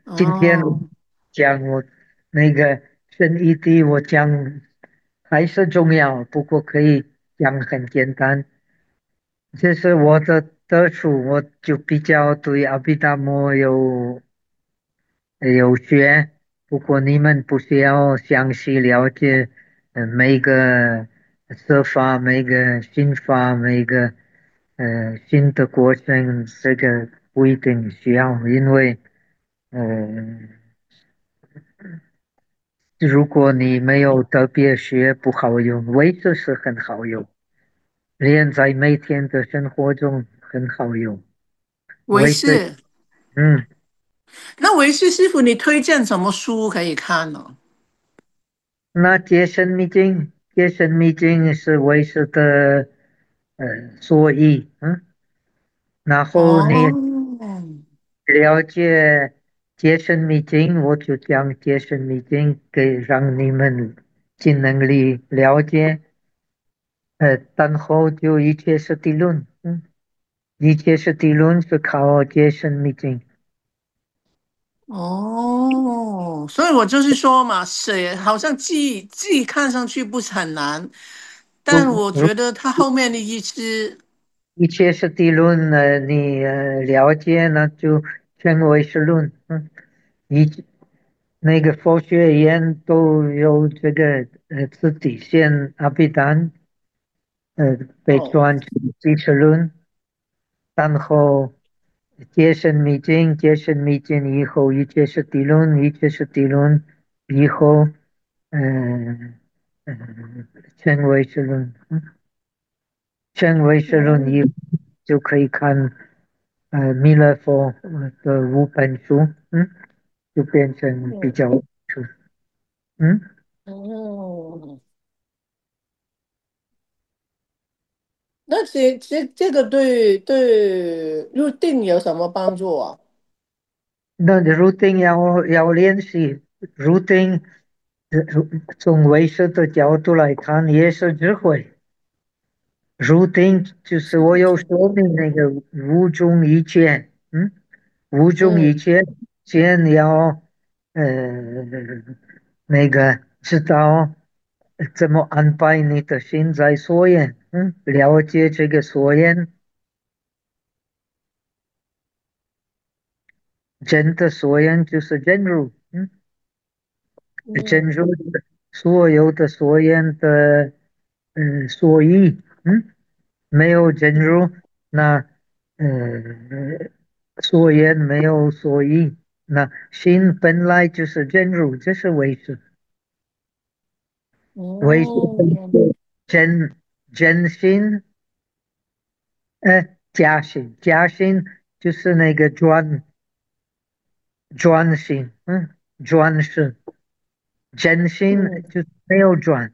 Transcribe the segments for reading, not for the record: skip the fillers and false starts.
今天哦， 讲我那个生意地，我讲还是重要，不过可以讲很简单。这是我的得出，我就比较对阿毗达摩有学，不过你们不需要详细了解，每个设法、每个心法、每个新的过程，这个不一定需要，因为呃，如果你没有特别学，不好用，位置是很好用，连在每天的生活中很好用， 维位置， 士。 嗯。 那维士师傅，你推荐什么书可以看呢？ 那接生秘境是为师的所以，然后你哦， 了解接生秘境，我就讲接生秘境，给让你们尽能力了解，然后就一切是地论，一切是地论是靠接生秘境， 哦，所以我就是说嘛，写好像记看上去不是很难，但我如觉得它后面的意思， 一切是地论，你了解那就称为是论，一那个佛学院都有这个自体线阿毗达被哦转成记齿轮，然后接生密经以后，一切是地论，一切是地论以后，嗯成为是论，成为是论以后就可以看弥勒佛的5本书，就变成比哦较出，嗯。 哦，那这个对入定有什么帮助啊？ 那 routine 要练习，routine 从唯识的角度来看也是智慧。routine 就是我有说明那个无中一切，无中一嗯切，先要呃那个知道怎么安排你的心在所缘，了解这个所缘，真的所缘就是真如，真嗯如的所有的所言的所以，没有真如，那所言没有所以，那心本来就是真如，这是唯识，唯识嗯真真心，假心，假心就是那个转心，转是真心嗯就是没有转。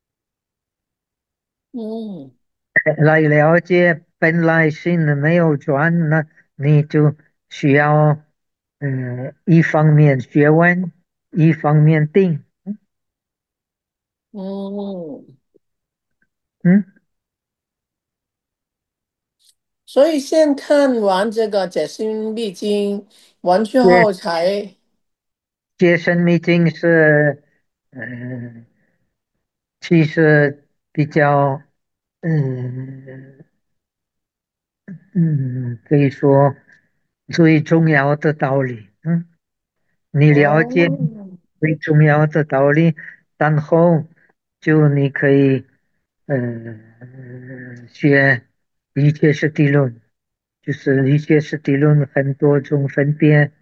嗯来了解本来心的没有转，那你就需要一方面学问，一方面定， 嗯， 嗯， 所以先看完这个解心历经完之接后才， 接生密经是呃其实比较嗯可以说最重要的道理，你了解哦最重要的道理，然后就你可以学一切是地论，就是一切是地论很多种分别，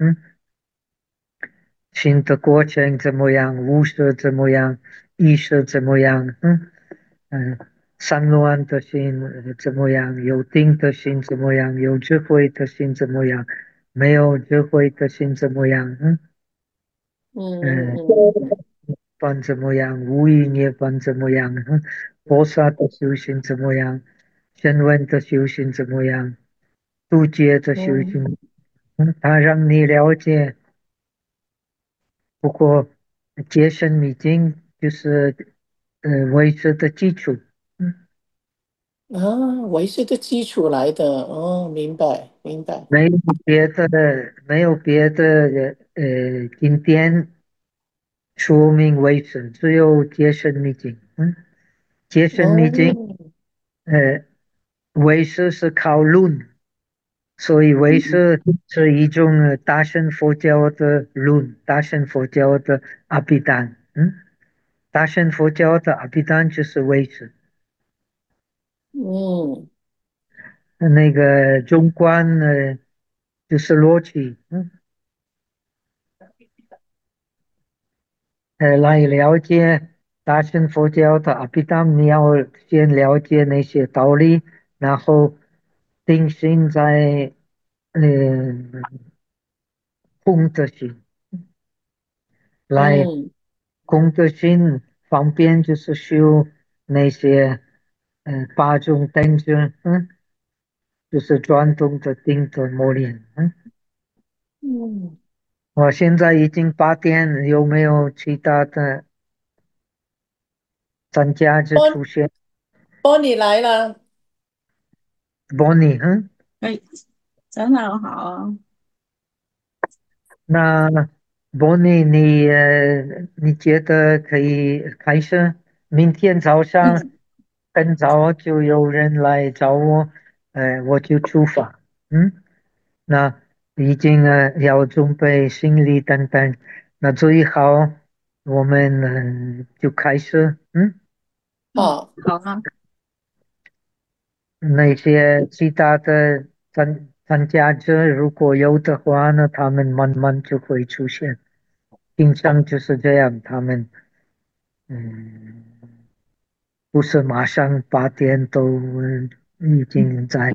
新的过程怎么样，无色怎么样，意识怎么样，嗯，散乱的心怎么样，有定的心怎么样，有智慧的心怎么样，没有智慧的心怎么样， 嗯嗯。 嗯嗯般怎么样，无意涅槃怎么样，菩萨的修行怎么样，声闻的修行怎么样，度劫的修嗯行，他让你了解。不过，戒身已经就是维持的基础， 啊，维是个基础来的，哦，明白明白。 没有别的，没有别的经典说明为是，只有结生密经。结生密经， 哦， 呃，为是靠论，所以为嗯是一种大乘佛教的论，大乘佛教的阿毗达。大乘佛教的阿毗达就是为是。 嗯那个中观就是逻辑。来了解大乘佛教的阿毗达，你要先了解那些道理，然后定心在呃功德心。来嗯功德心方便就是修那些八种等觉。就是传统的定的磨练。 嗯， 我现在已经8点，有没有其他的专家就波出现波你来了， ？Bonnie。 哎，长老好。 那 Bonnie，你觉得可以开始？明天早上嗯， 很早就有人来找我，我就出发。那已经要准备行李等等，那最好我们就开始。 好， 好啊。 那些其他的参加者如果有的话呢，他们慢慢就会出现。平常就是这样，他们嗯，不是马上8点都已经在。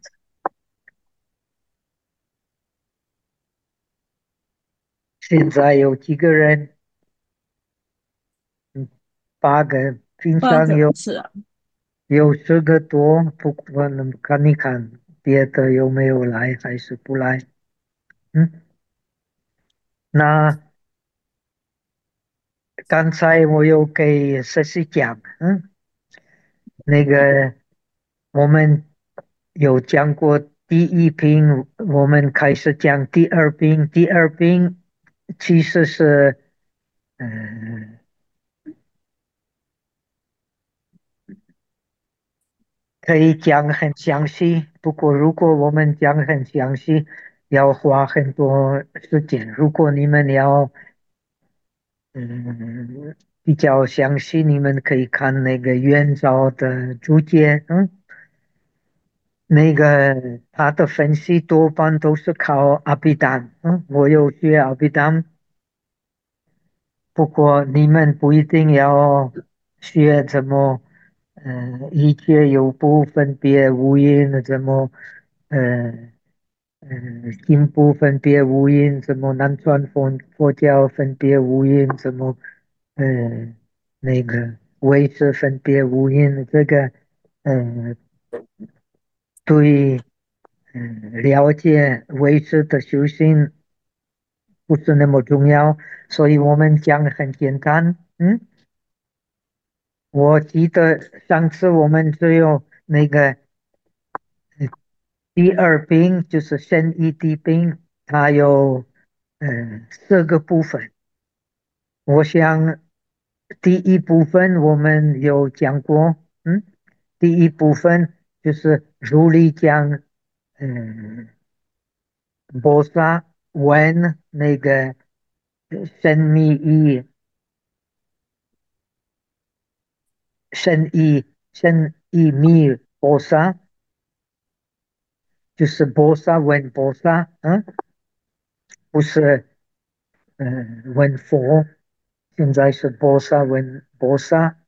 现在有几个人？嗯，8个，平八常有个是啊。 10个多，不过能看一看别的有没有来，还是不来。嗯，那刚才我有给实习讲。那个我们有讲过第一篇，我们开始讲第二篇。第二篇其实是嗯。可以讲很详细，不过如果我们讲很详细，要花很多时间。如果你们要比较详细，你们可以看那个元照的注解。那个他的分析多半都是靠阿毗达。我有学阿毗达，不过你们不一定要学怎么，一切有部分别无因，怎么，呃，心不分别无因，怎么南传佛教分别无因，怎么，呃，那个唯识分别无因，这个，呃，对，了解唯识的修行不是那么重要，所以我们讲的很简单。我记得上次我们只有那个呃第二兵，就是生意第兵，它有4个部分。我想第一部分我们有讲过。第一部分就是如理讲。嗯，菩萨问那个神秘神秘菩萨，就是菩萨问菩萨。不是问佛，现在是菩萨问菩萨。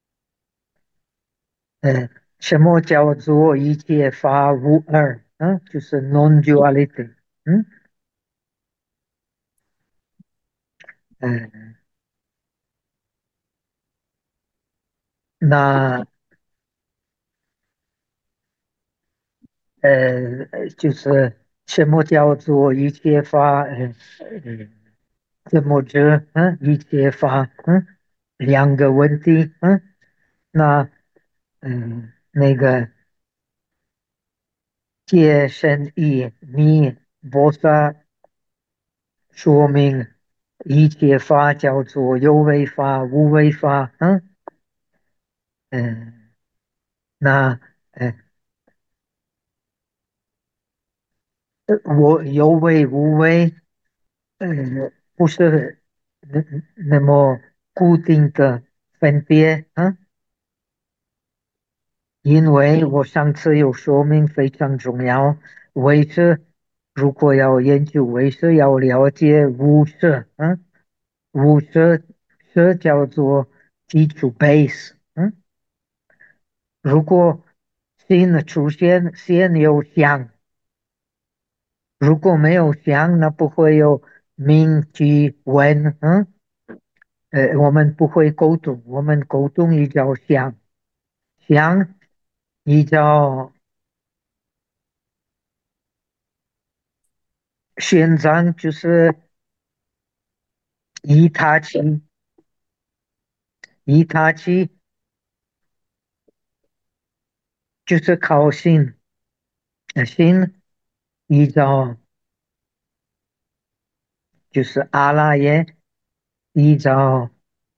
呃，什么叫做一切法无二？就是 non-duality。嗯呃，那就是什么叫做一切法？怎么着？一切法。2个问题。那那个。 界生意密菩萨说明一切法叫做有为法、无为法。嗯，那我有为无为，呃，不是那么固定的分别。因为我上次有说明非常重要，为是如果要研究为是要了解无色。无色叫做基础 base。如果新的出现先有相，如果没有相，那不会有名句文。我们不会沟通，我们沟通依照相，相依照现在就是以他起，以他起就是靠心，心依照就是阿拉耶，依照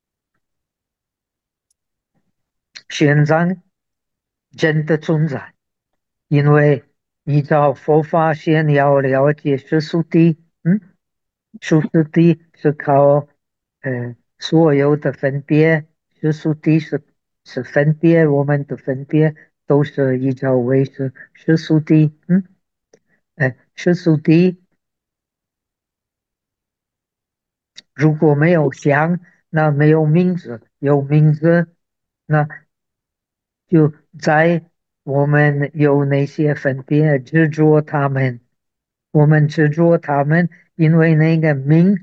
现在真的存在。因为依照佛法先要了解世俗谛。世俗谛是靠所有的分别，世俗谛是分别，我们的分别都是依照为是世俗谛。世俗谛如果没有相，那没有名字，有名字，那就在我们有那些分别执着他们，我们执着他们，因为那个名，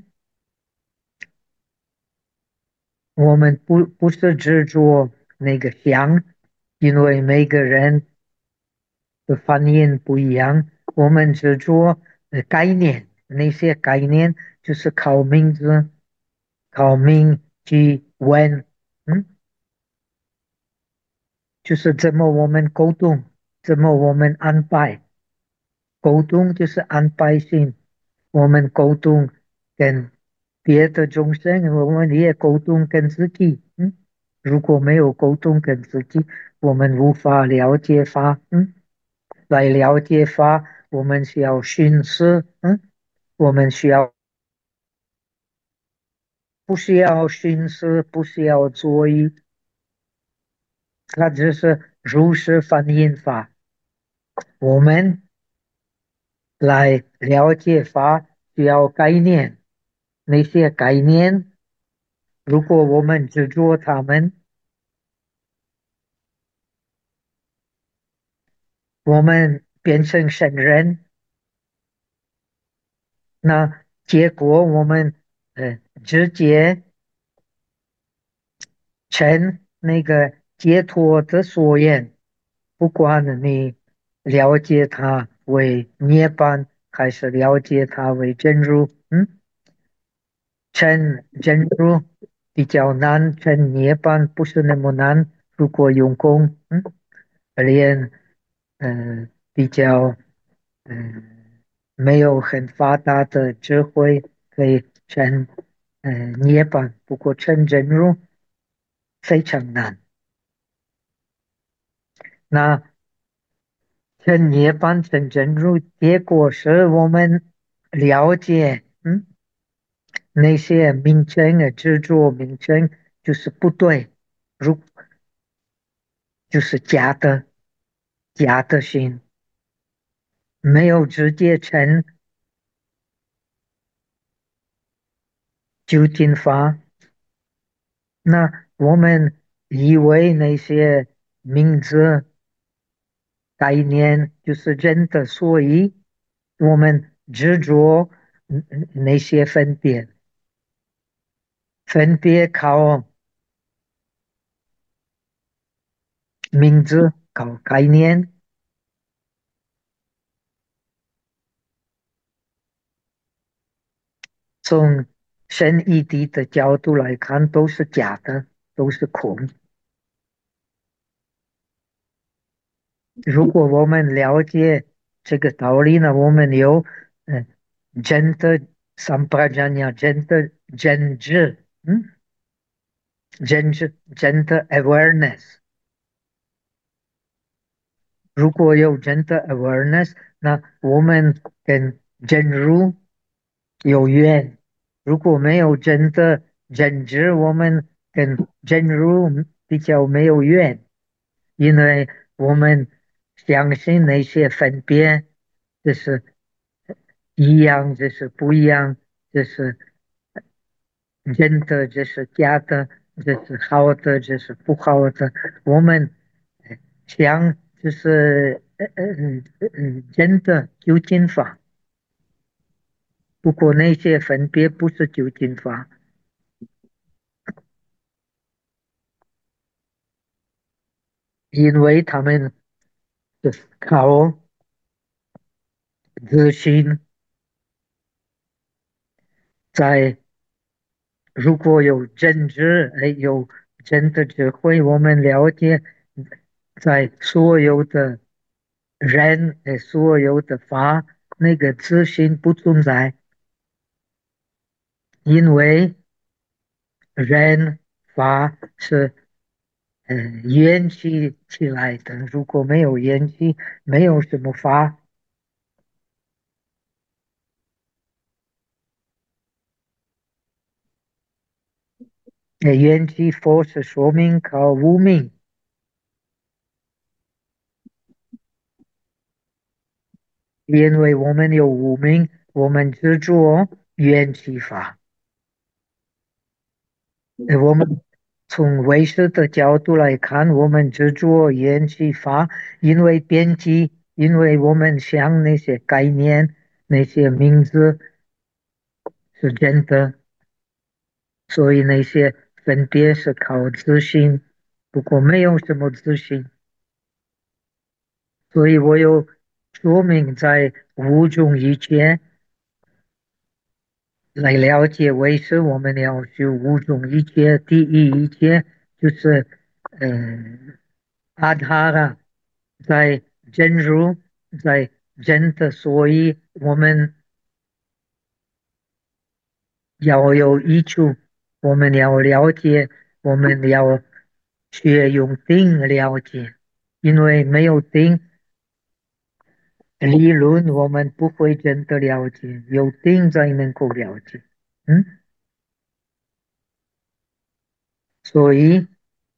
我们不是执着那个相，因为每个人的反应不一样，我们执着概念，那些概念就是靠名字、靠名记文。就是怎么我们沟通，怎么我们安排。沟通就是安排性，我们沟通跟别的众生，我们也沟通跟自己。如果没有沟通跟自己，我们无法了解法。来了解法，我们需要寻思。我们不需要寻思，不需要作意，它只是如实反应法。我们来了解法需要概念，那些概念，如果我们执着它们，我们变成圣人，那结果我们直接成那个解脱的所愿。不管你了解它为涅槃，还是了解它为真如。成真如比较难，成涅槃不是那么难。如果用功。连比较没有很发达的智慧可以成涅槃，不过成真如非常难。那成涅槃成真如，结果是我们了解。那些名称执着名称就是不对，如就是假的心，没有直接成究竟法。那我们以为那些名字概念就是真的，所以我们执着那些分别靠名字靠概念。从神义谛的角度来看，都是假的，都是空。如果我们了解这个道理呢，我们有真的 sampradanya，真知，真的 awareness。如果有真的 awareness，那我们跟真如有缘；如果没有真的真知，我们跟真如比较没有缘，因为我们相信那些分别，就是一样，就是不一样，就是真的，就是假的，就是好的，就是不好的。我们想就是真的究竟法，不过那些分别不是究竟法，因为他们是靠自信在。如果有真知，有真的智慧，我们了解，在所有的人，所有的法，那个自信不存在，因为人法是缘起起来的，如果没有缘起，没有什么法。缘起佛是说明靠无明，因为我们有无明，我们执着缘起法。我们从唯识的角度来看，我们执着缘起法，因为边际，因为我们想那些概念、那些名字是真的，所以那些分别是靠自信，不过没有什么自信。所以我有说明在五种一切来了解唯识，我们要学五种一切。第一一切就是阿塔拉。在真如，在真的，所以我们要有益处，我们要了解，我们要学用定了解，因为没有定理论，我们不会真的了解，有定才能够了解。所以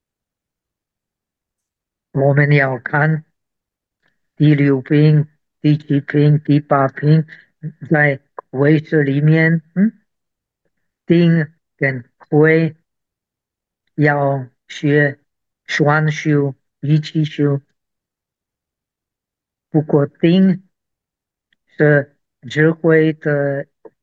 我们要看第六品、第七品、第八品，在唯识里面，定跟慧要学双修，一起修。不过定是智慧的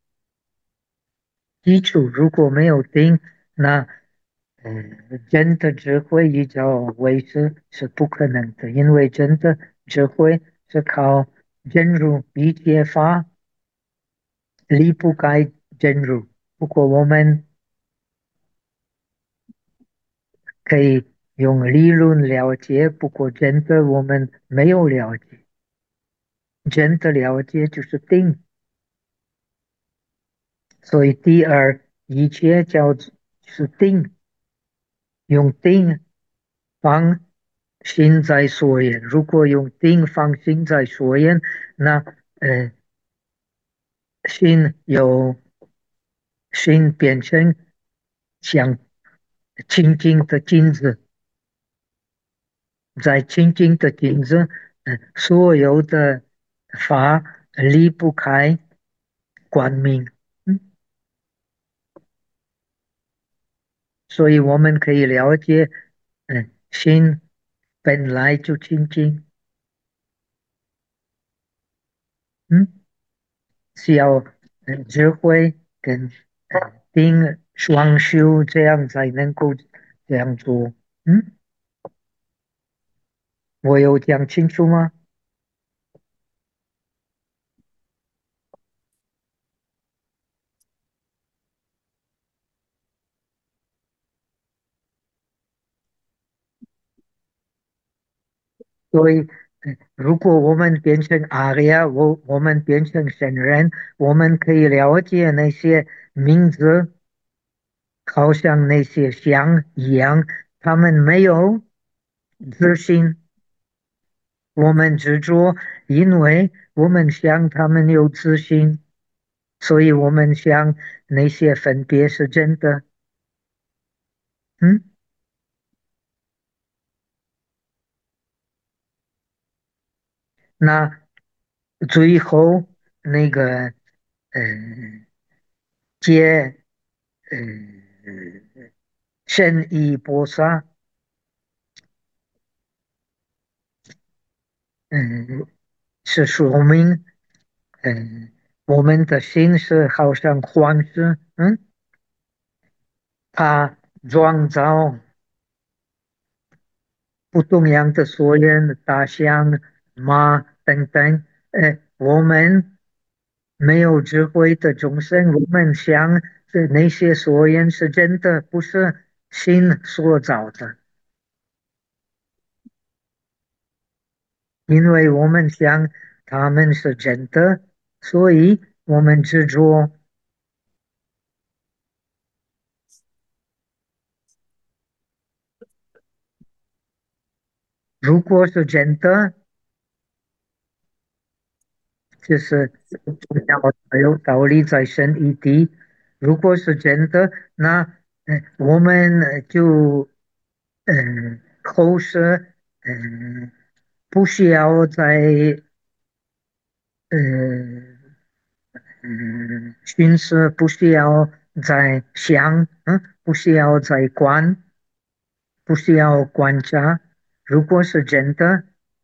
基础，如果没有定，那真的智慧依照为师是不可能的，因为真的智慧是靠真如一切法离不开真如。不过我们可以用理论了解，不过真的我们没有了解。真的了解就是定，所以第二一切叫做是定，用定放心在所言。如果用定放心在所言，那心有心变成像清净的镜子，在清净的镜子，所有的法离不开光明。嗯所以我们可以了解，心本来就清净，嗯，需要智慧跟定双修，这样才能够这样做。我有讲清楚吗？所以如果我们变成阿里亚，我们变成神人，我们可以了解那些名字，好像那些像一样，他们没有自信，我们执着，因为我们想他们有自信，所以我们想那些分别是真的。嗯，那最后那个，嗯，接，圣意菩萨，嗯，是说明，嗯，我们的心是好像黄石，它创造不同样的所人，大象、马等等。我们没有智慧的众生，我们想是那些所人是真的，不是心所造的，因为我们想他们是真的，所以我们执着。如果是真的，就是有道理在神一地。如果是真的，那我们就后世不需要再呃寻思，不需要再想，不需要再观，不需要观察。如果是真的，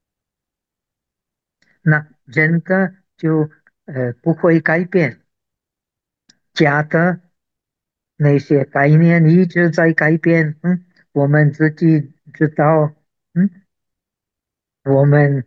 那真的就不会改变，假的那些概念一直在改变，我们自己知道，嗯，我们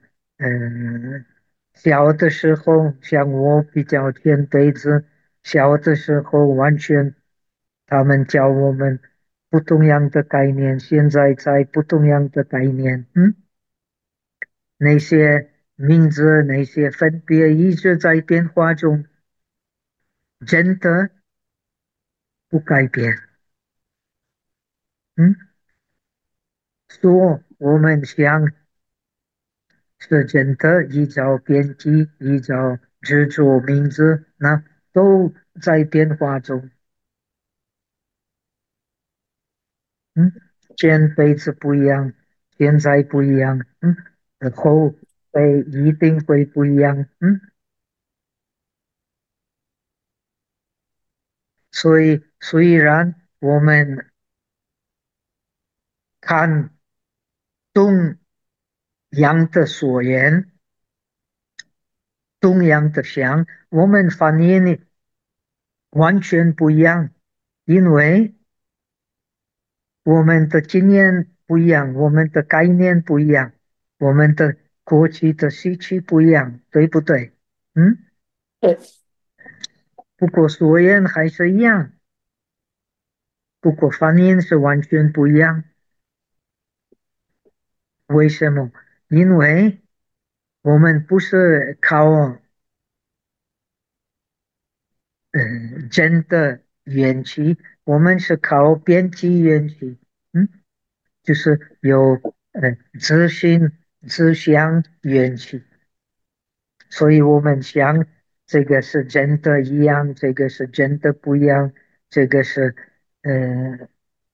小的时候，像我比较前辈子，小的时候完全他们教我们不同样的概念，现在在不同样的概念，那些名字那些分别一直在变化中，真的不改变，嗯，说我们想是真的依照编辑，依照制作名字，那都在变化中。嗯，前辈子不一样，现在不一样，后辈一定会不一样，所以虽然我们看同样的所言，同样的想，我们发现完全不一样，因为我们的经验不一样，我们的概念不一样，我们的过去的时期不一样，对不对？嗯， 对， 不过所言还是一样，不过反应是完全不一样。为什么？因为我们不是靠真的元气，我们是靠编辑元气，就是有自信、自相元气。所以我们想，这个是真的一样，这个是真的不一样，这个是呃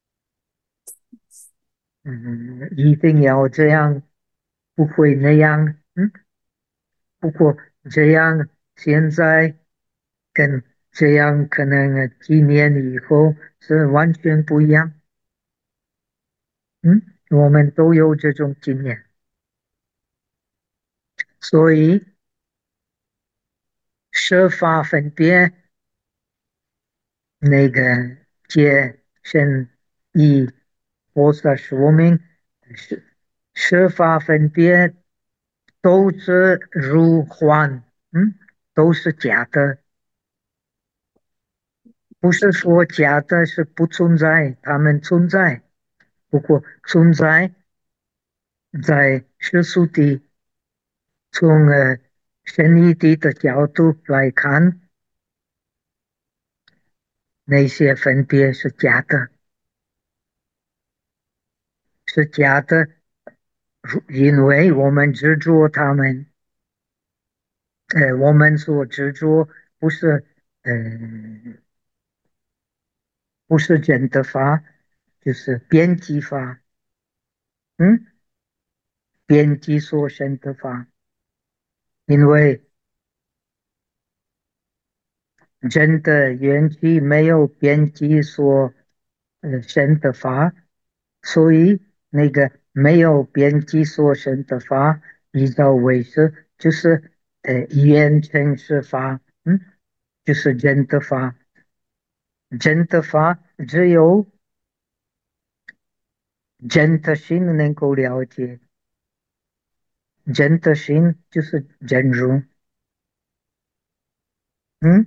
一定要这样，不会那样，不过这样现在跟这样可能几年以后是完全不一样，我们都有这种经验，所以设法分别那个界限以菩萨说明是设法分别都是如幻，都是假的，不是说假的是不存在，它们存在，不过存在在世俗谛， 从神义的角度来看，那些分别是假的，是假的，因为我们执着他们，我们所执着不是，呃，不是真的法，就是编辑法，嗯，编辑所生的法，因为真的元气没有编辑所生的法，所以那个没有边际所生的法，依照为是，就是言成是法，就是真的法，真的法只有真的心能够了解，真的心就是真如，嗯，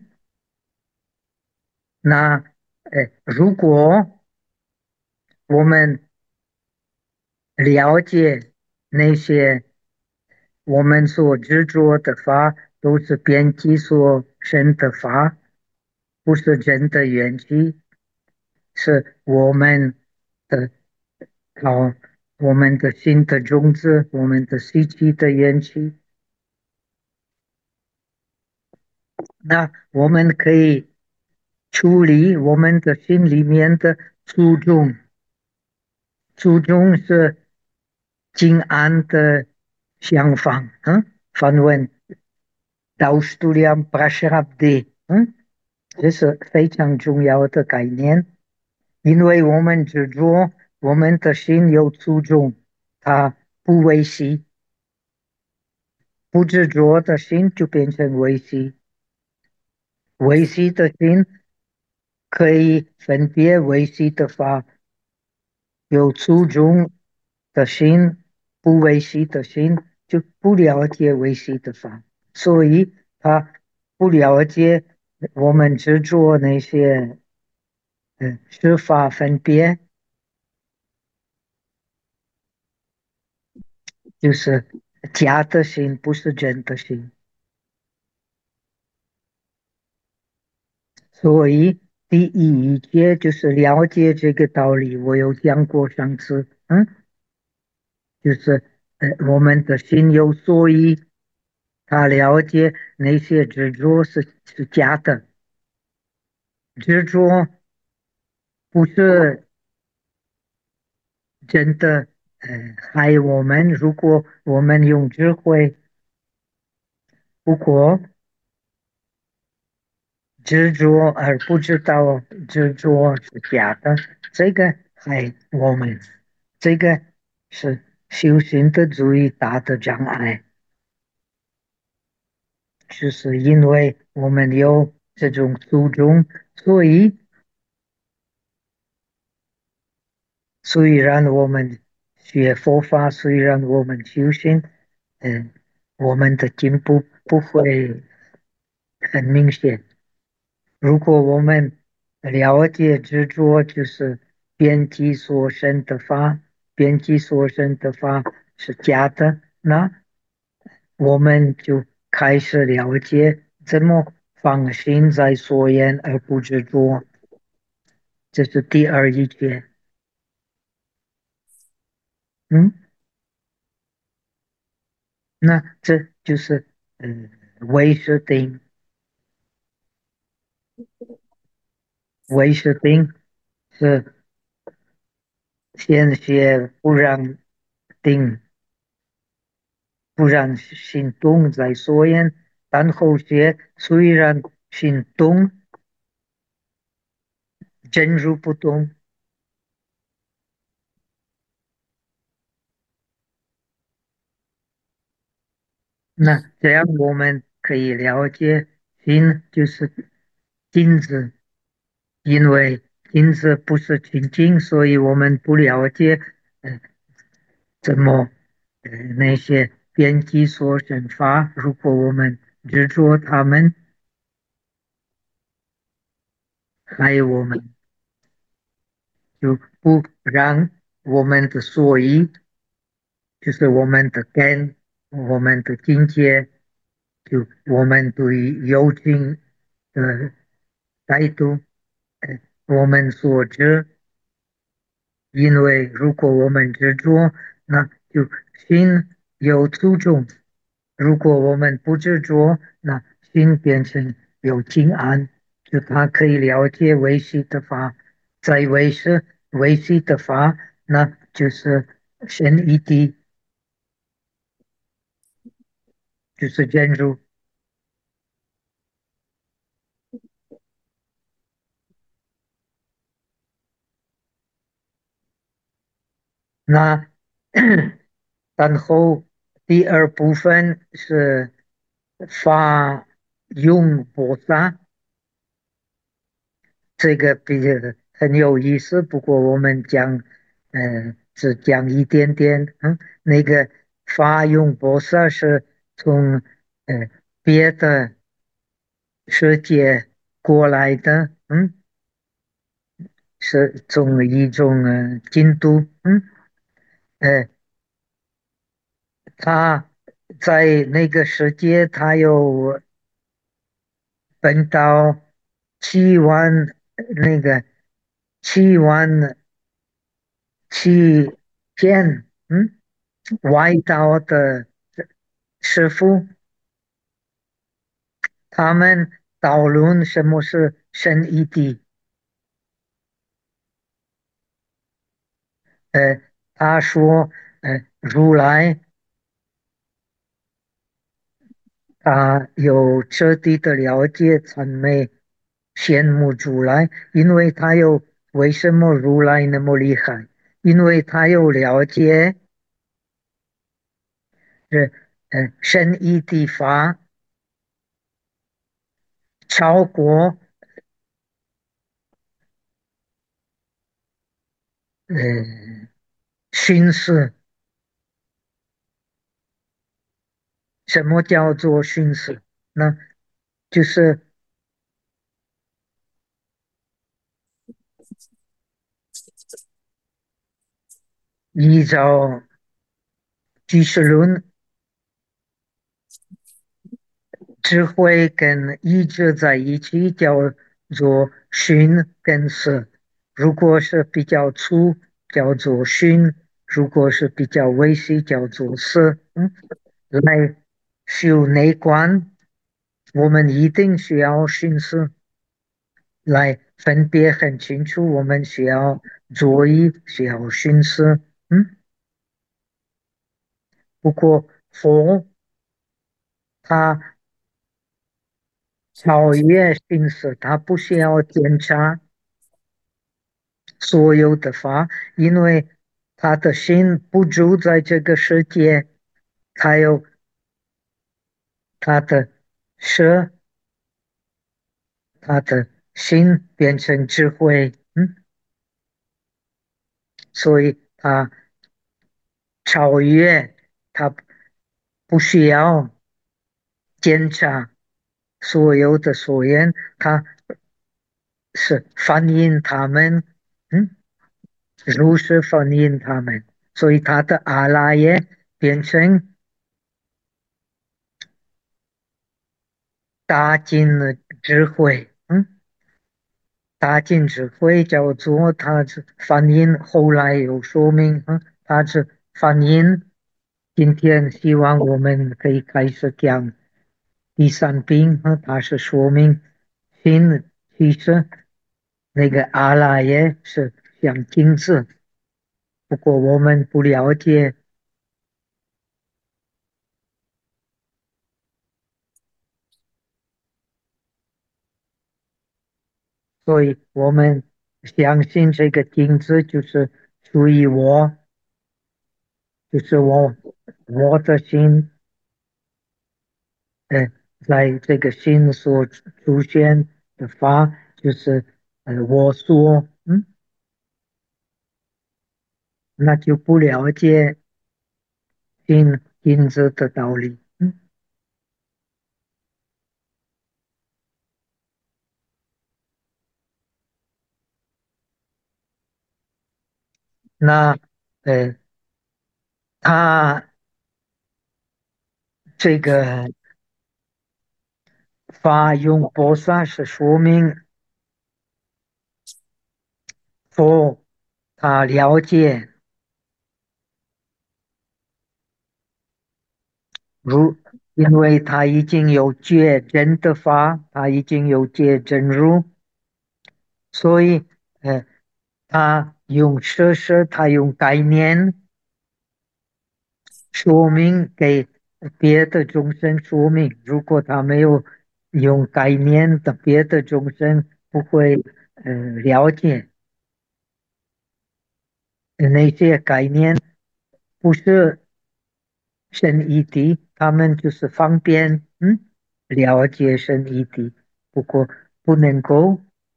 那如果我们了解那些我们所执着的法，都是边际所生的法，不是真的缘起，是我们的好，我们的心的种子，我们的习气的缘起。那我们可以处理我们的心里面的初衷，初衷是静安的想法，梵文 Daustuliam Prashrabde，这是非常重要的概念。因为我们执着，我们的心有初衷，它不维系，不执着的心就变成维系，维系的心可以分别维系的法，有初衷的心，不维系的心就不了解维系的法，所以他不了解我们执着那些是法分别。就是假的心，不是真的心。所以第一节就是了解这个道理。我有讲过上次，就是我们的心有所依，他了解那些执着是假的，执着不是真的，害我们。如果我们用智慧，不过执着而不知道执着是假的，这个害我们，这个是修行的最大的障碍，就是因为我们有这种初衷，所以虽然我们学佛法，虽然我们修行，嗯，我们的进步不会很明显。如果我们了解执着就是边际所生的法，边际所生的法是假的，那我们就开始了解怎么放心在所言而不执着，这是第二一节。嗯，那这就是唯识定，唯识定是先学不让定。不让心动在所言，但后学虽然心动，真如不动。那这样我们可以了解，心就是镜子，因为镜子不是清净，所以我们不了解，呃，怎么那些边际所生法，如果我们执着他们，还有我们就不让我们的所依就是我们的根我们的境界，就我们对友情的态度，我们所知，因为如果我们执着，那就心有粗重；如果我们不执着，那心变成有静安，就它可以了解维系的法，在维系的法，那就是神一体，就是真如。那然后第二部分是法用菩萨，这个很有意思。不过我们只讲一点点。那个法用菩萨是从别的世界过来的。是从一种京都。呃，他在那个世界，他有奔到7万那个7万7千外道的师傅，他们讨论什么是神一体。呃，他说，如来他有彻底的了解谄媚羡慕如来，因为他有为什么如来那么厉害？因为他有了解这神意的法超过呃寻思。什么叫做寻思？那就是依照居士论，智慧跟意志在一起叫做熏跟色。如果是比较粗，叫做熏；如果是比较微细，叫做色。来修内观，我们一定需要熏色来分别很清楚。我们需要作意，需要熏色。不过佛他超越心思，他不需要检查所有的法，因为他的心不住在这个世界，他有他的舍，他的心变成智慧。所以他超越，他不需要检查所有的所言，他是反映他们。嗯。如是反映他们，所以他的阿赖耶变成大尽了智慧。大尽智慧叫做他是反映，后来有说明。他是反映。今天希望我们可以开始讲第三品。它是说明心其实那个阿赖耶是像镜子，不过我们不了解。所以我们相信这个镜子就是属于我，就是我的心。在这个心所出现的法，就是我说。那就不了解镜子的道理。那呃，他这个法用菩萨是说明佛他了解，如因为他已经有觉真的法，他已经有觉真如，所以他用设施，他用概念说明给别的众生说明。如果他没有用概念的，别的众生不会了解那些概念，不是圣义谛，他们就是方便了解圣义谛，不过不能够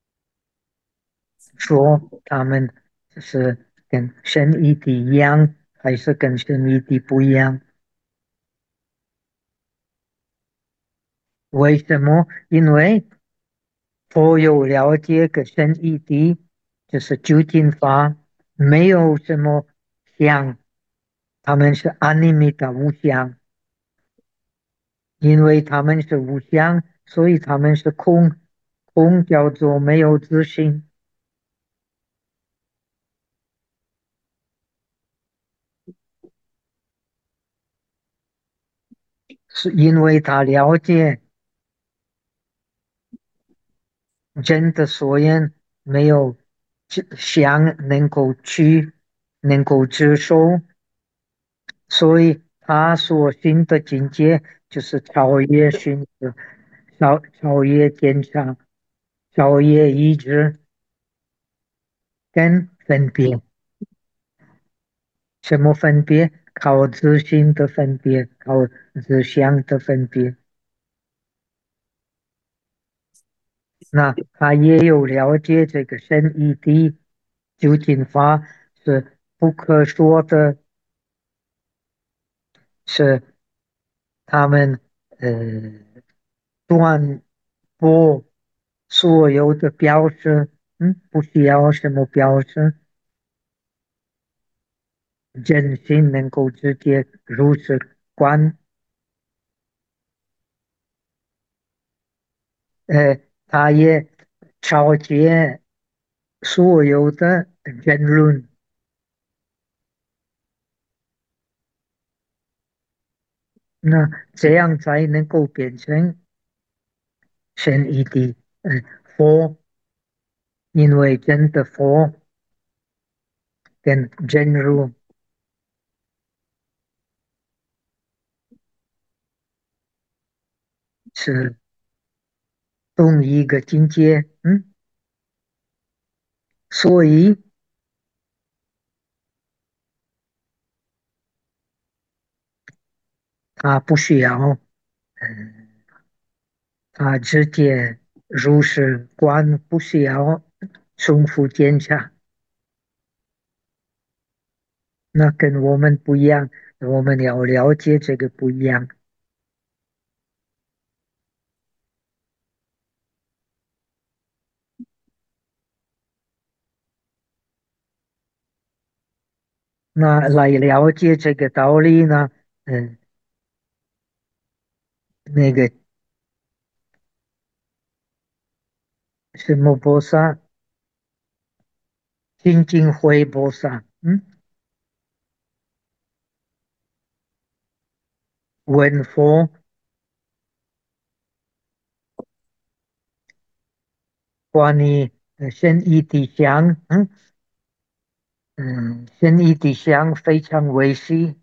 说他们就是跟圣义谛一样，还是跟圣义谛不一样。为什么？因为佛有了解个圣义谛，就是究竟法，没有什么相，他们是阿尼密的无相，因为他们是无相，所以他们是空，空叫做没有自性，是因为他了解真的所言没有相能够去，能够接受。所以他所行的境界就是超越寻思，超越见察，超越意志跟分别。什么分别？靠自性的分别，靠自相的分别。那他也有了解这个圣义谛究竟法是不可说的，是他们断不所有的标识，不需要什么标识，真心能够直接如实观，他也超越所有的争论，那这样才能够变成神义的佛，因为真的佛跟真如是同一个境界，所以他不需要，他直接如实观，不需要重复检查。那跟我们不一样，我们要了解这个不一样。那来了解这个道理呢？那个什么菩萨，精进会菩萨，问佛关于圣义的相，圣义的相非常微细，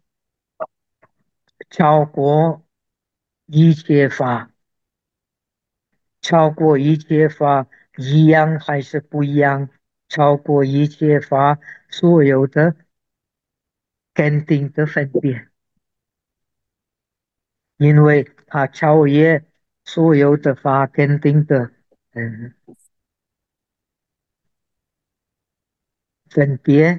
超过一切法，超过一切法一样还是不一样？超过一切法所有的肯定的分别，因为它超越所有的法肯定的嗯分别，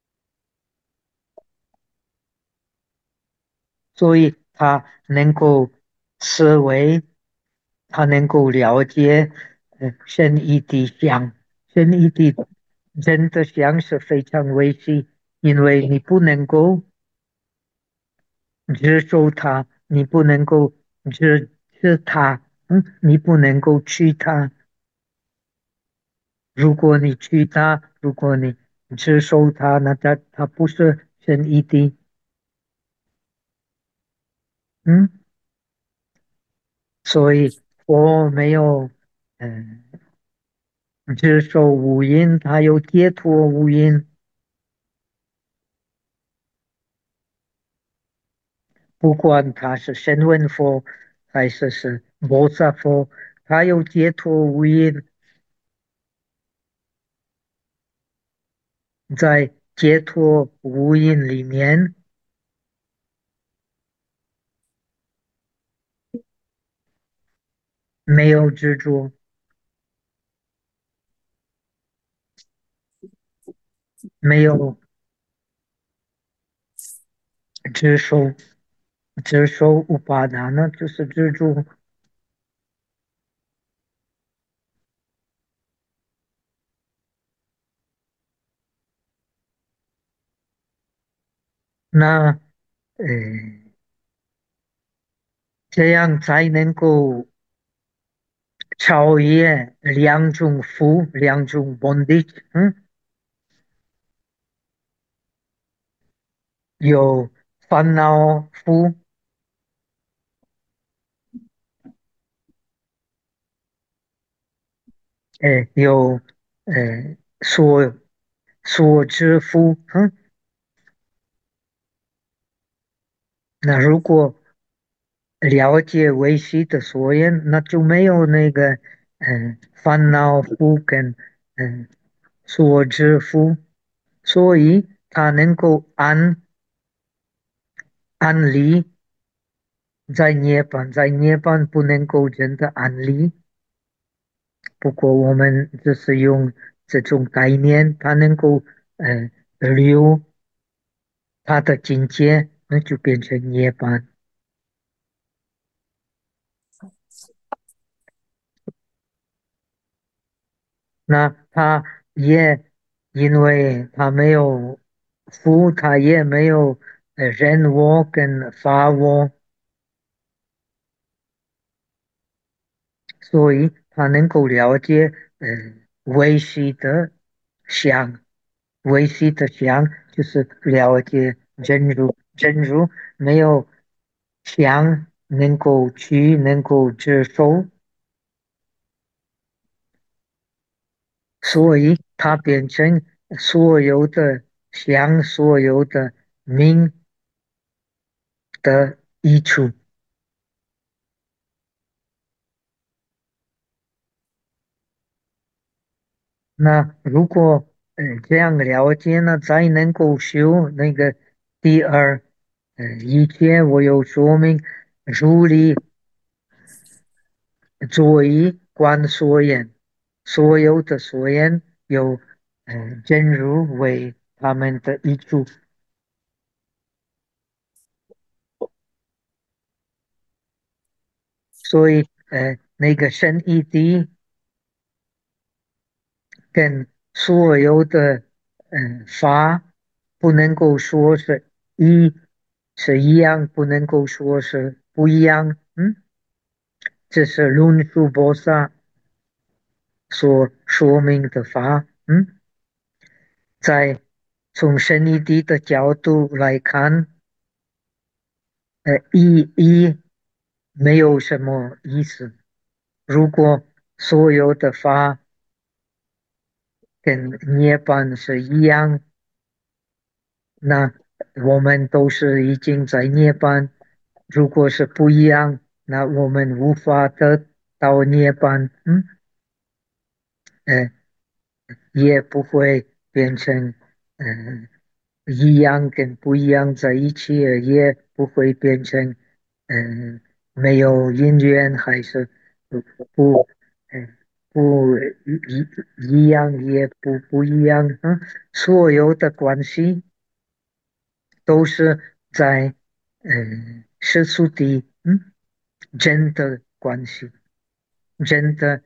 所以它能够思维，它能够了解生意的相，生意的真的相是非常微细，因为你不能够接受它， 你不能够吃它，你不能够去它。如果你去它，如果你接受它，那它不是真义的。嗯，所以我没有嗯接受无因，它有解脱无因。不管他是声闻佛还是菩萨佛，他有解脱无因，在解脱无因里面没有执着，没有执受，执受无巴达那就是执着。那呃，这样才能够超越两种苦，两种 bondage，有烦恼苦，有所知苦，那如果了解维系的所缘，那就没有那个烦恼苦跟所知苦，所以他能够安立在涅槃不能够真的安立。不过我们只是用这种概念，它能够留它的境界，那就变成涅槃。那他也因为他没有福，他也没有人我跟法我，所以他能够了解维系的相，维系的相就是了解真如，真如没有相能够去能够接受，所以它变成所有的相，所有的名的益处。那如果这样了解呢，才能够修那个第二一切我有说明，如理作意观所言，所有的所言有真如为他们的益处，所以那个圣义谛跟所有的法不能够说是一样，不能够说是不一样。这是论述菩萨所说明的法。在从圣义谛的角度来看，一没有什么意思。如果所有的法跟涅槃是一样，那我们都是已经在涅槃。如果是不一样，那我们无法得到涅槃，呃，也不会变成嗯一样跟不一样在一起，也不会变成嗯没有因缘，还是不嗯不一样，也不一样。所有的关系都是在世俗的真的关系，真的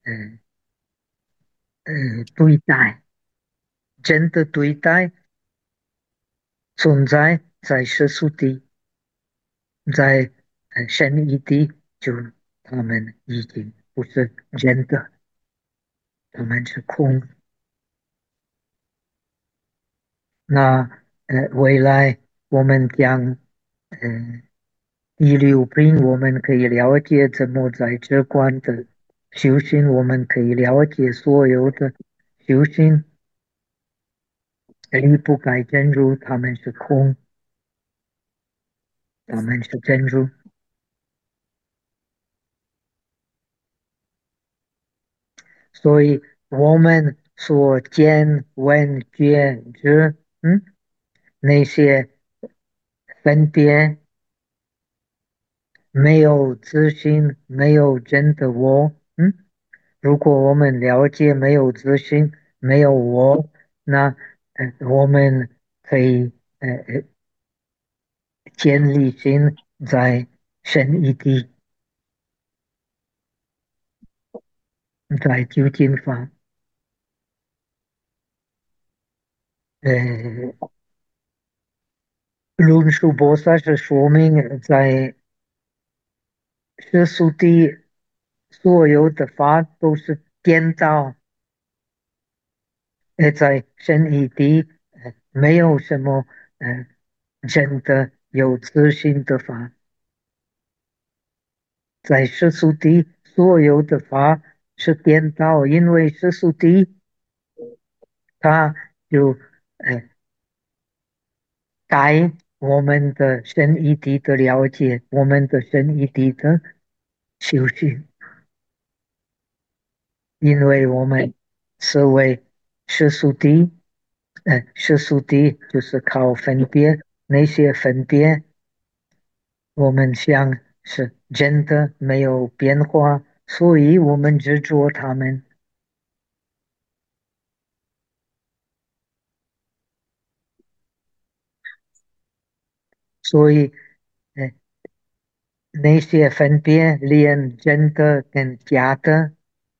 对待，真的对待存在在世俗的，在神一地，就他们已经不是人的，他们是空。那未来我们讲第六品，我们可以了解怎么在这观的修行，我们可以了解所有的修行离不开真如，他们是空，他们是真如。所以我们所见闻觉知，那些分别没有自信，没有真的我，如果我们了解没有自信，没有我，那我们可以建立心在神一地，在究竟法。论述菩萨是说明在世俗地所有的法都是颠倒，在神一地没有什么真的有自信的法，在世俗地所有的法是颠倒，因为世俗地它就改我们的神一地的了解，我们的神一地的修行。因为我们思维世俗谛，世俗谛就是靠分别，那些分别我们想是真的没有变化，所以我们执着他们，所以呃那些分别连真的跟假的，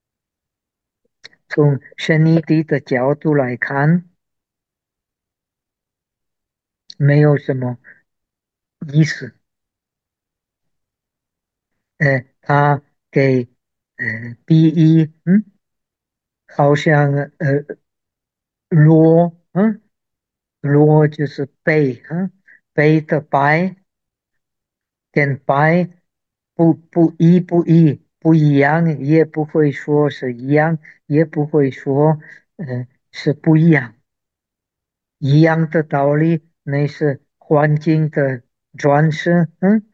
从神义谛的角度来看，没有什么意思。他给比喻，好像罗，罗就是北，北的白跟白不一样，也不会说是一样，也不会说是不一样，一样的道理，那是环境的转世，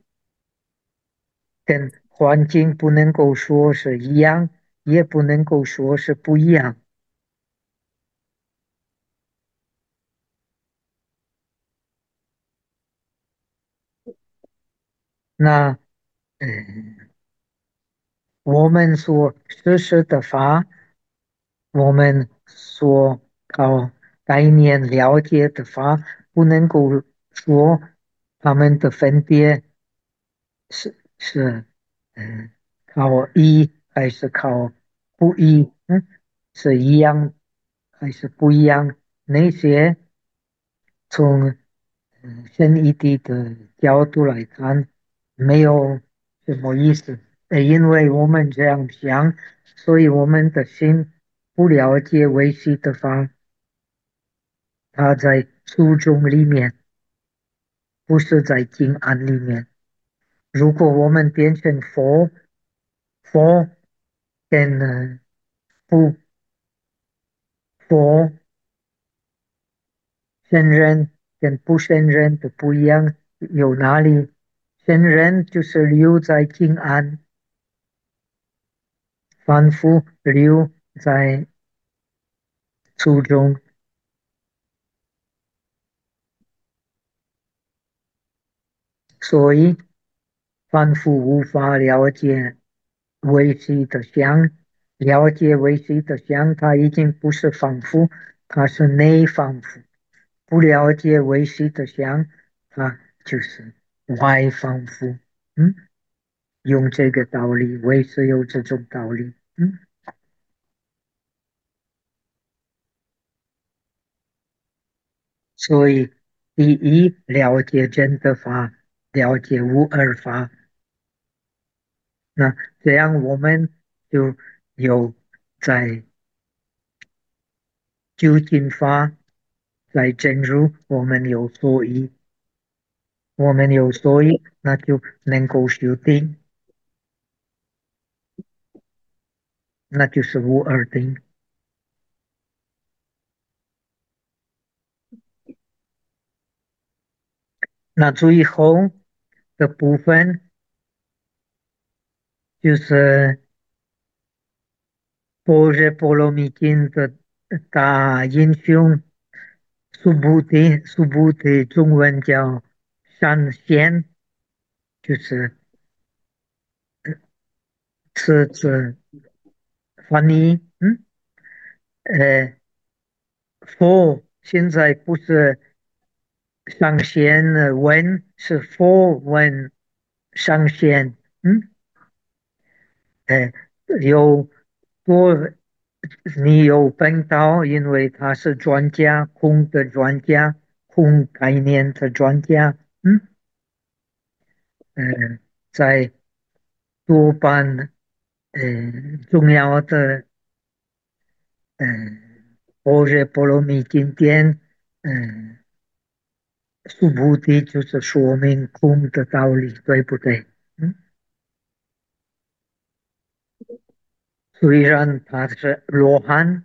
跟环境不能够说是一样，也不能够说是不一样。那我们所实施的法，我们所靠概念了解的法，不能够说他们的分别是靠一还是靠不一，是一样还是不一样？那些从生意地的角度来看，没有什么意思。因为我们这样想，所以我们的心不了解维系的法，它在书中里面，不是在经案里面。如果我们变成佛，佛跟不佛圣人跟不圣人的不一样有哪里？圣人就是留在经案，反复留在初中，所以反复无法了解维系的相，了解维系的相，它已经不是反复，它是内反复。不了解维系的相，它就是外反复。嗯，用这个道理，维系有这种道理。所以第一了解真的法，了解无二法。 那这样我们就有在究竟法在正入，我们有所以，那就能够修定，那就是无二定。那最后的部分就是般若波罗蜜经的大英雄苏菩提中文叫上仙，就是车子翻译。佛现在不是上仙问，是佛问上仙。呃，有多你有碰到，因为他是专家，空的专家，空概念的专家。呃，在多半重要的般若波罗蜜经典，嗯、苏菩提就是说明空的道理，对不对？嗯，虽然他是罗汉，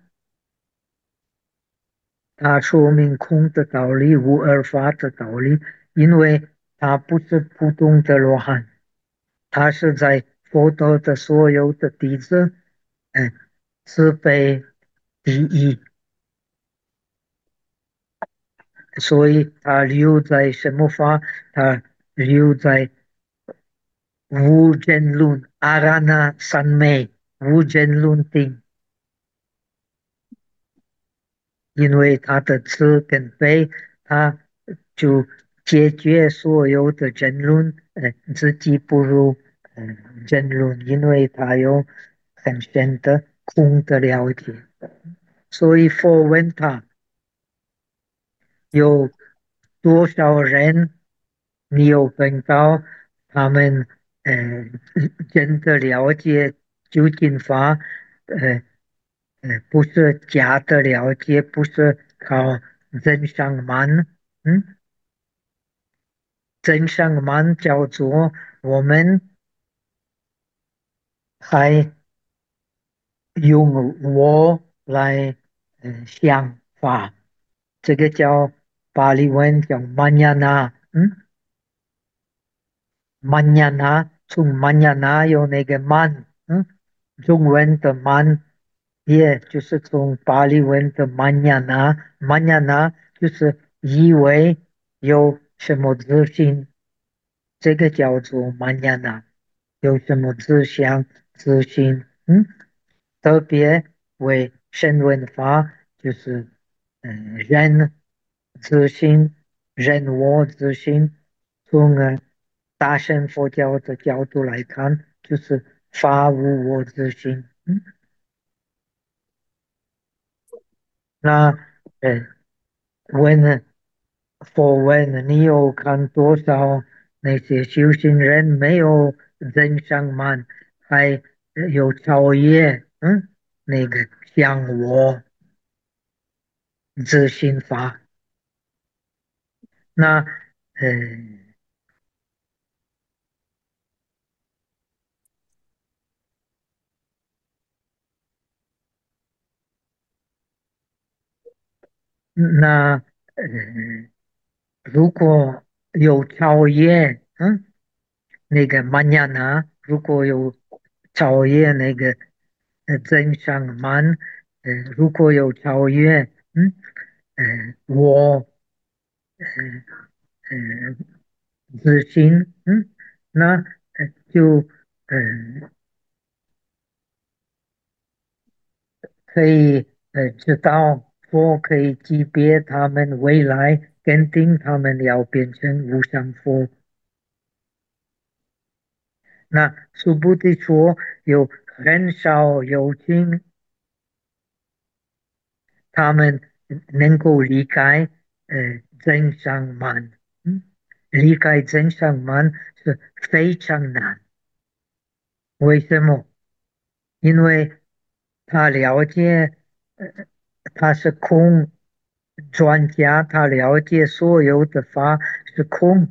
他说明空的道理、无二法的道理，因为他不是普通的罗汉，他是在佛陀的所有的弟子，嗯，慈悲第一，所以他留在什么法？他留在无间论阿拉那三昧无间论定，因为他的慈跟悲，他就解决所有的争论，自己不入争论，因为他有很深的空的了解，所以佛问他有多少人你有碰到他们真的了解究竟法，呃不是假的了解，不是靠真上慢。嗯，真上慢叫做我们还用我来想法，这个叫巴利文叫 mañana。mañana 从 mañana 有那个慢。中文的慢，也就是从巴利文的 mañana 就是以为有什么自信，这个叫做 mañana，有什么志向、自信。特别为声闻法，就是人自信、人我自信。从大乘佛教的角度来看，就是法无我自性。那呃，问佛问你有看多少那些修行人没有增上慢，还有超越那个像我自信法？那那如果有超越，那个 mañana 如果有超越那个增上慢，如果有超越，我呃自信。那就可以知道佛可以级别他们未来肯定他们要变成无上佛。那苏菩提说有很少有情，他们能够离开真上慢。离开真上慢是非常难。 为什么？因为他了解，呃，他是空专家，他了解所有的法是空，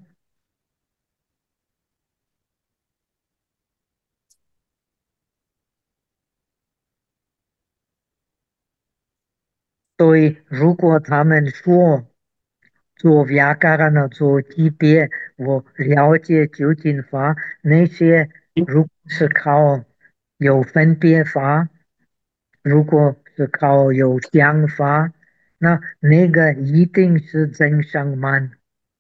所以如果他们说做 Vyakarana 做级别，我了解究竟法，那些如果是靠有分别法，如果是靠有想法，那个一定是真上慢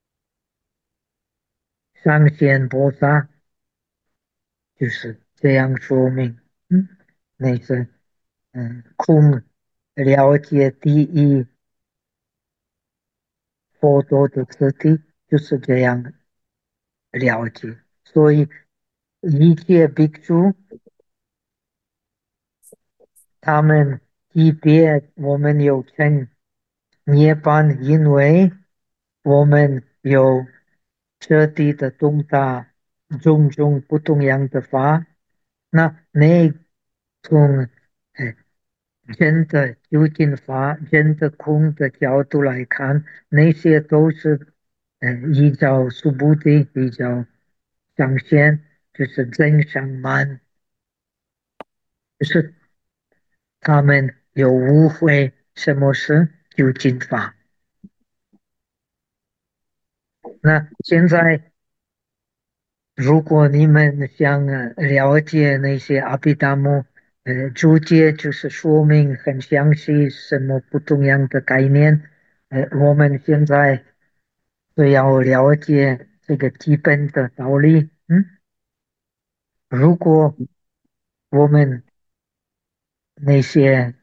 上线菩萨，就是这样说明。那是空了解第一佛陀的次第，就是这样了解。所以一切ภิกษุ他们即便我们有成涅槃，因为我们有彻底的懂得种种不同样的法，那从真的究竟法、真的空的角度来看，那些都是依照苏菩提、依照上限，就是真上慢，就是他们有误会什么是究竟法。那现在，如果你们想了解那些阿毗达摩注解，就是说明很详细什么不同样的概念。我们现在只要了解这个基本的道理。如果我们那些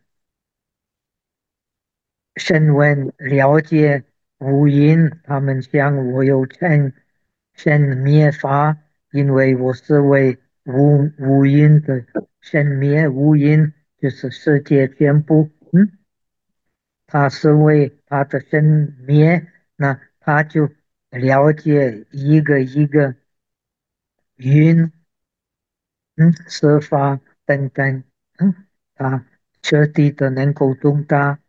声闻了解无因，他们想我有成生灭法，因为我是为无因的生灭，无因就是世界全部。他是为他的生灭，那他就了解一个一个因，设法等等，他彻底的能够懂得。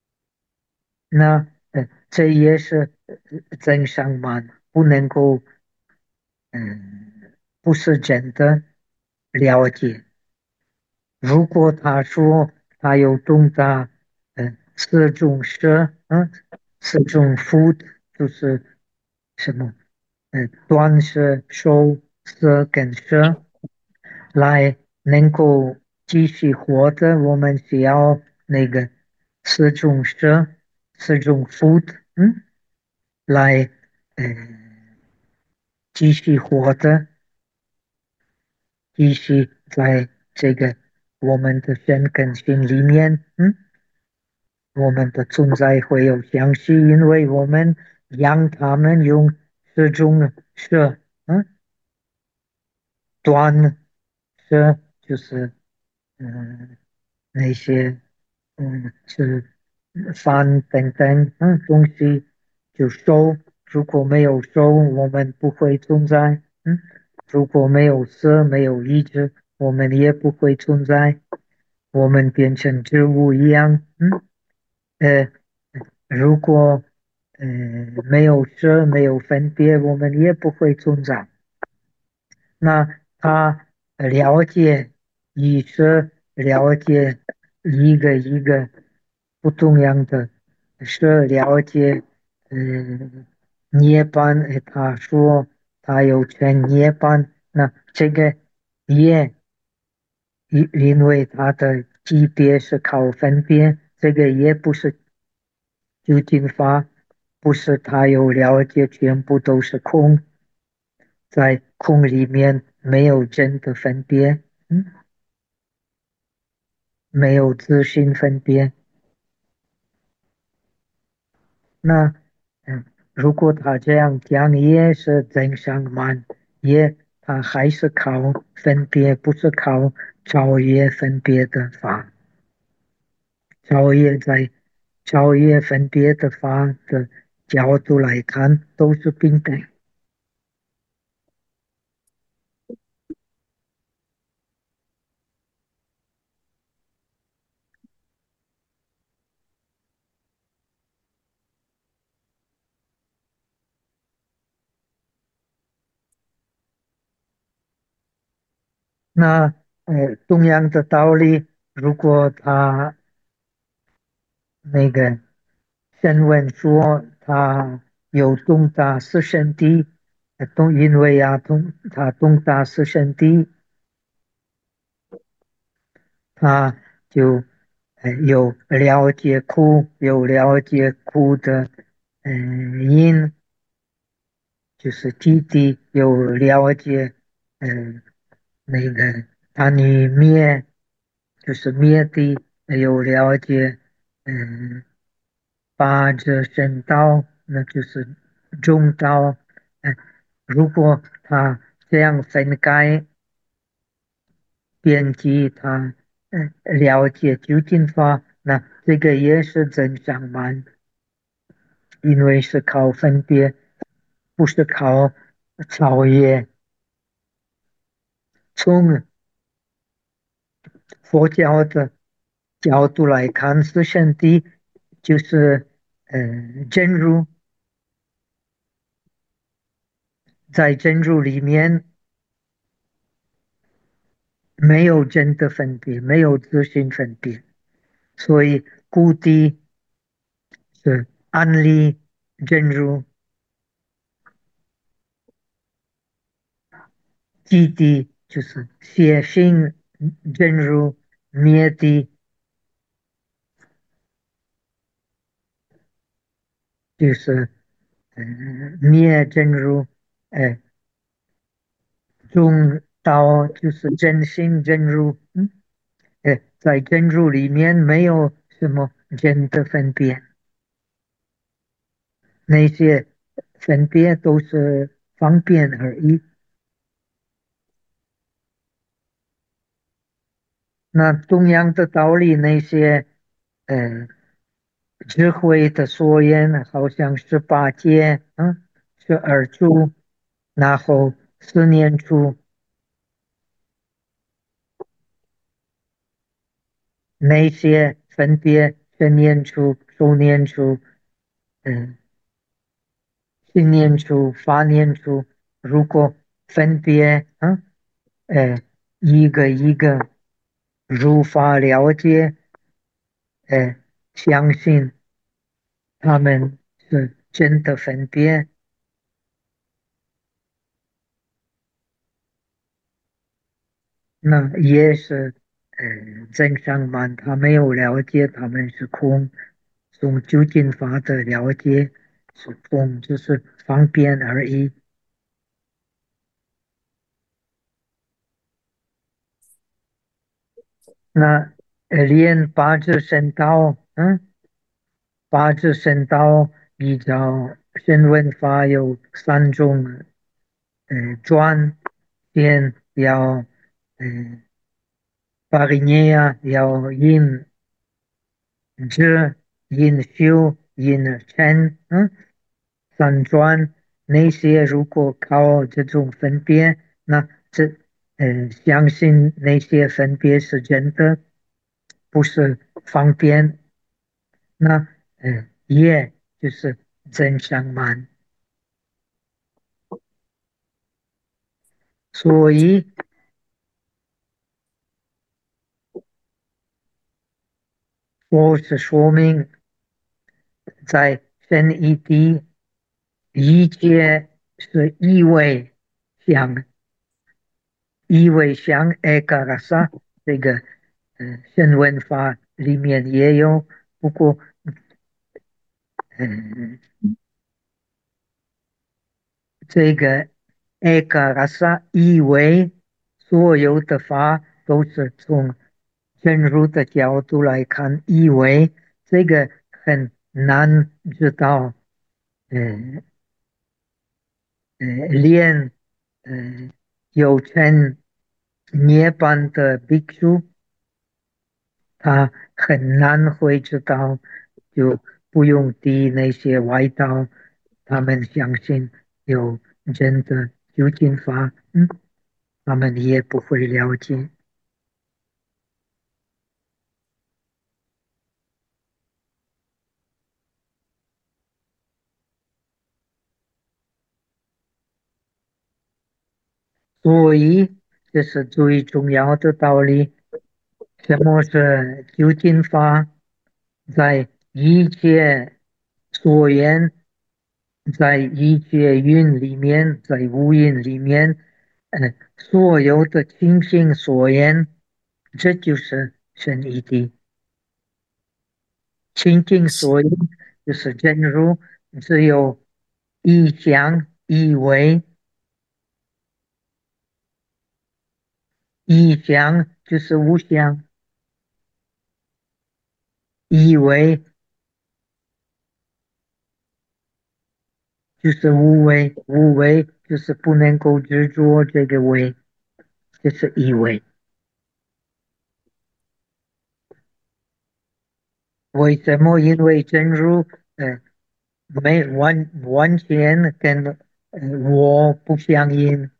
这也是真上嘛，不能够，不是真的了解。如果他说他有懂得，四种色，四种 food 就是什么，端色、受、色跟色，来能够继续活着，我们需要那个四种色、四种 food，来，继续活着，继续在这个我们的身跟心里面，我们的存在会有相续，因为我们让他们用这种色，端色就是那些吃饭等等东西就收，如果没有收，我们不会存在。如果没有色，没有意志，我们也不会存在。我们变成植物一样。呃，如果没有色，没有分别，我们也不会存在。那他了解意识，了解一个一个不同样的是了解，涅槃。他说他有成涅槃，那这个也因为他的级别是靠分别，这个也不是究竟法，不是他有了解全部都是空。在空里面没有真的分别，没有自性分别。那如果他这样讲，也是真相慢，他还是靠分别，不是靠超越分别的法。超越分别的法的角度来看，都是平等。 那同样的道理，如果他那个声闻说他有通达四圣谛，因为他通达四圣谛，他就有了解苦，有了解苦的因，就是弟弟有了解那个他女灭，就是灭的有了解八者圣道，那就是中道。如果他这样分开编辑他了解究竟法，那这个也是真相嘛？因为是靠分别，不是靠超越。从佛教的角度来看，四圣谛就是真如，在真如里面没有真的分别，没有自性分别，所以故谛是安立真如，寂谛就是显性真如，灭谛就是灭真如，呃，中道就是真心真如，在真如里面没有什么真的分别，那些分别都是方便而已。那同样的道理，那些呃智慧的所言，好像是八戒，是二处，然后四念处，那些分别正念处、受念处，嗯，信念处、法念处，如果分别，呃，一个一个如法了解，呃，相信他们是真的分别，那也是正常嘛。他没有了解他们是空，从究竟法的了解是空，就是方便而已。那连八字神道，八字神道依照声闻法有三种，转变要，巴里涅亚要引知、引修、引成，三转那些如果靠这种分别，那相信那些分别是真的，不是方便，那也就是真相嘛。所以我是说明，在生一地，一切是以为像 Ekarasa 这个声闻法里面也有，不过嗯，这个 Ekarasa 以为所有的法都是从真如的角度来看，以为这个很难知道，嗯连有成涅槃的ภิក្ษุ，他很难会知道，就不用提那些外道，他们相信有真的究竟法，他们也不会了解。所以这是最重要的道理。什么是究竟法？在一切所言，在一切云里面，在无云里面，所有的情形所言，这就是神意的。情境所言就是真如，只有一想一为，一想就是无想，一为就是无为，无为就是不能够执着这个为，就是一为。为什么？因为真如没完全跟我不相应，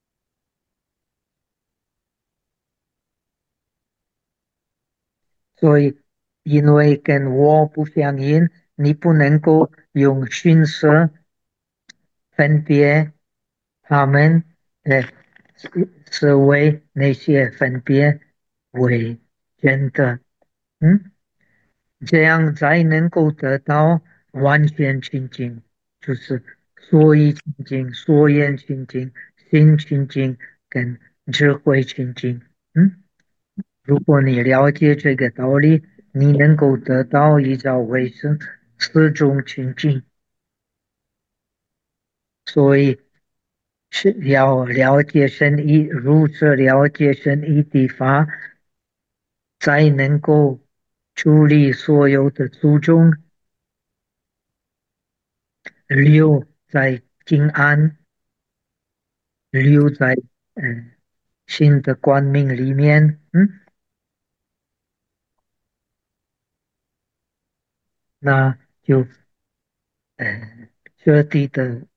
所以因为跟我不相应，你不能够用寻色分别他们，是为那些分别为真的，嗯。这样才能够得到完全清净，就是所以清净、所言清净、心清净跟智慧清净。嗯，如果你了解这个道理，你能够得到依照为生四种清净。所以是要了解深意，如此了解深意的法，才能够处理所有的诸种。留在静安，留在嗯新的光明里面，那就彻底的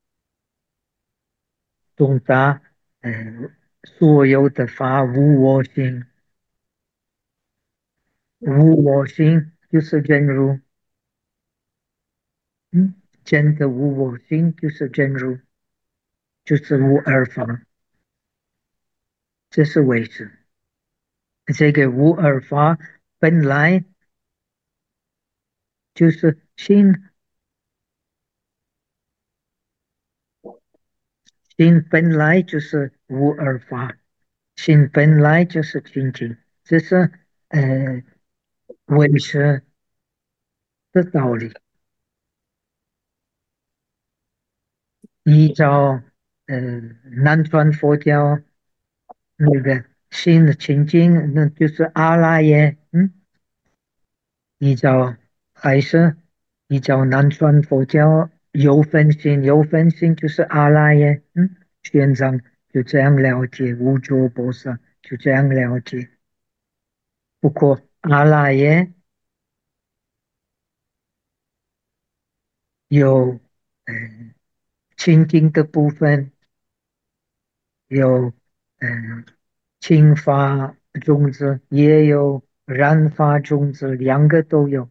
懂得所有的法无我性，无我性就是真如，真的无我性就是真如，就是无二法，这是为什？这个无二法本来就是心，心本来就是无二法。心本来就是清净，这是唯识的道理。依照南传佛教那个心的清净，那就是阿赖耶。依照还是依照南传佛教有分心，有分心就是阿赖耶。玄奘就这样了解，无著菩萨就这样了解。不过阿赖耶有清净的部分，有青发种子，也有染发种子，两个都有。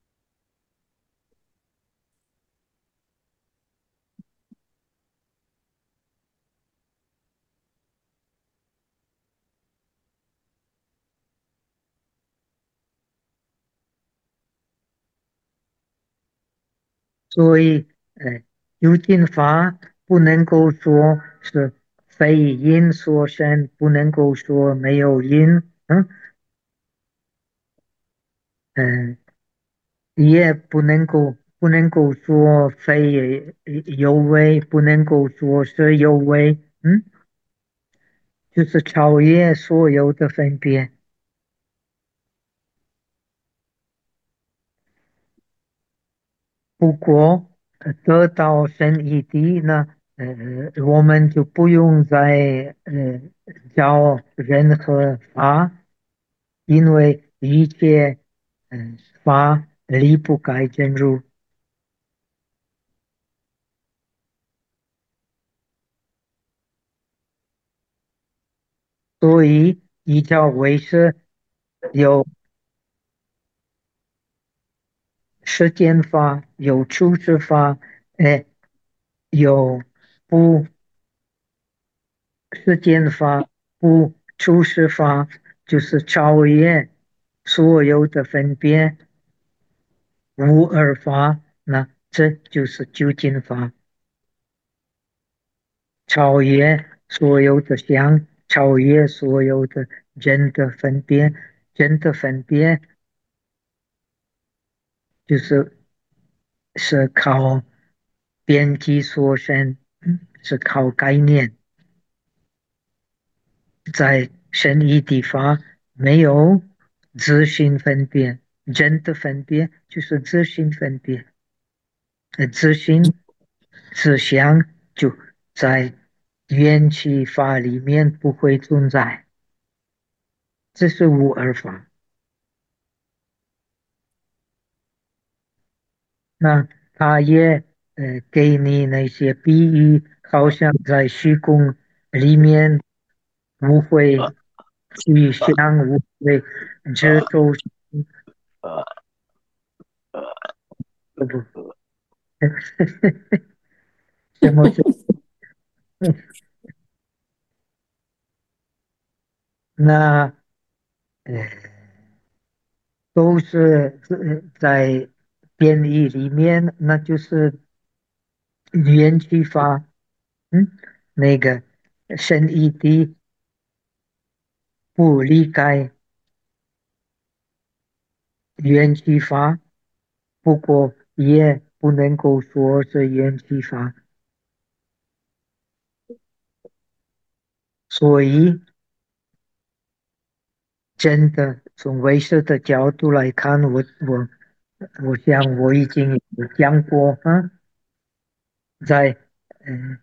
所以，有听法不能够说是非因所生，不能够说没有因，嗯，也不能够说非有为，不能够说是有为，就是超越所有的分别。不过得到神意的呢，我们就不用再教任何法，因为一切法离不开真如，所以依照为师有世间法，有出世法，有不世间法、不出世法就是超越所有的分别，无二法，那这就是究竟法，超越所有的相，超越所有的真的分别，真的分别就是靠边际所生，是靠概念，在深义地方没有自性分别，真的分别就是自性分别，自性自相就在缘起法里面不会存在，这是无二法。那他也给你那些比喻，好像在虚空里面无会去想，无会执着，不不，什么是？那呃都是在编译里面，那就是缘起法，那个深义的不理解缘起法，不过也不能够说是缘起法，所以真的从唯识的角度来看，我想我已经有讲过啊，在嗯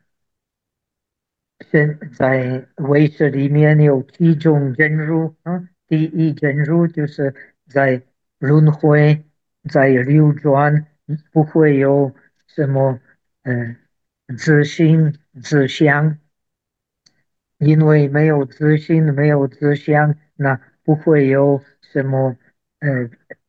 在唯识里面有几种真如啊，第一真如就是在轮回，在流转，不会有什么嗯自信自相，因为没有自信，没有自相，那不会有什么呃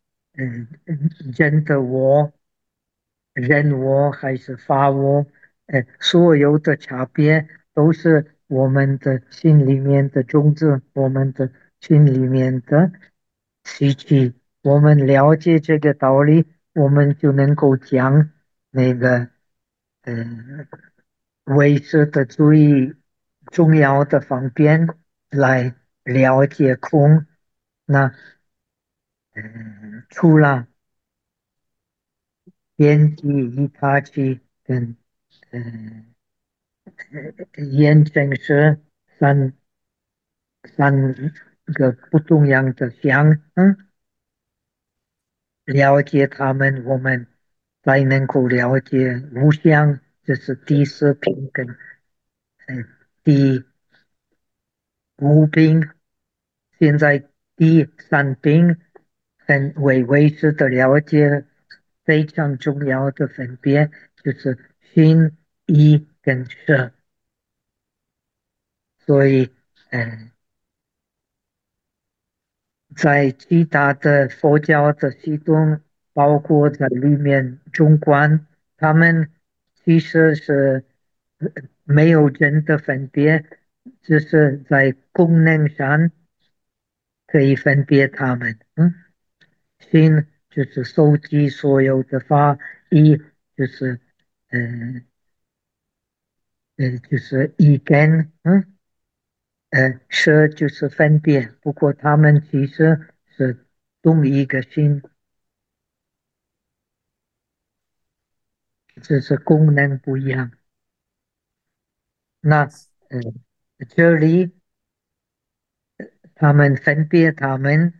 真的我。人我还是法我，所有的差别都是我们的心里面的种子，我们的心里面的习气。我们了解这个道理，我们就能够将那个呃唯识的最重要的方便来了解空。那除了边际、一他气跟嗯。验证是三个不同样的相，了解他们，我们才能够了解无相，这是第四品跟第五品。现在第三品很为识的了解非常重要的分别，就是心、意跟识。所以，在其他的佛教的系统，包括在里面中观，他们其实是没有真的分别，只是在功能上可以分别他们。心就是收集所有的法，意就是就是意根，识就是分别，不过他们其实是同一个心。只是功能不一样。那这里他们分别他们，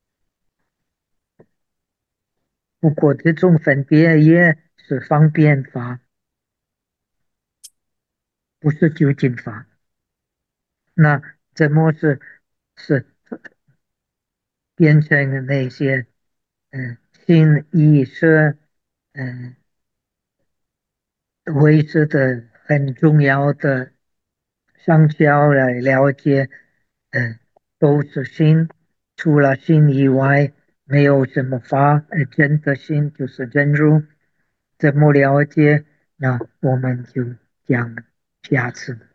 不过这种分别也是方便法，不是究竟法。那怎么是变成那些心意识维持的很重要的上交来了解，都是心，除了心以外，没有什么法，真的心就是真如，怎么了解？那我们就讲下次。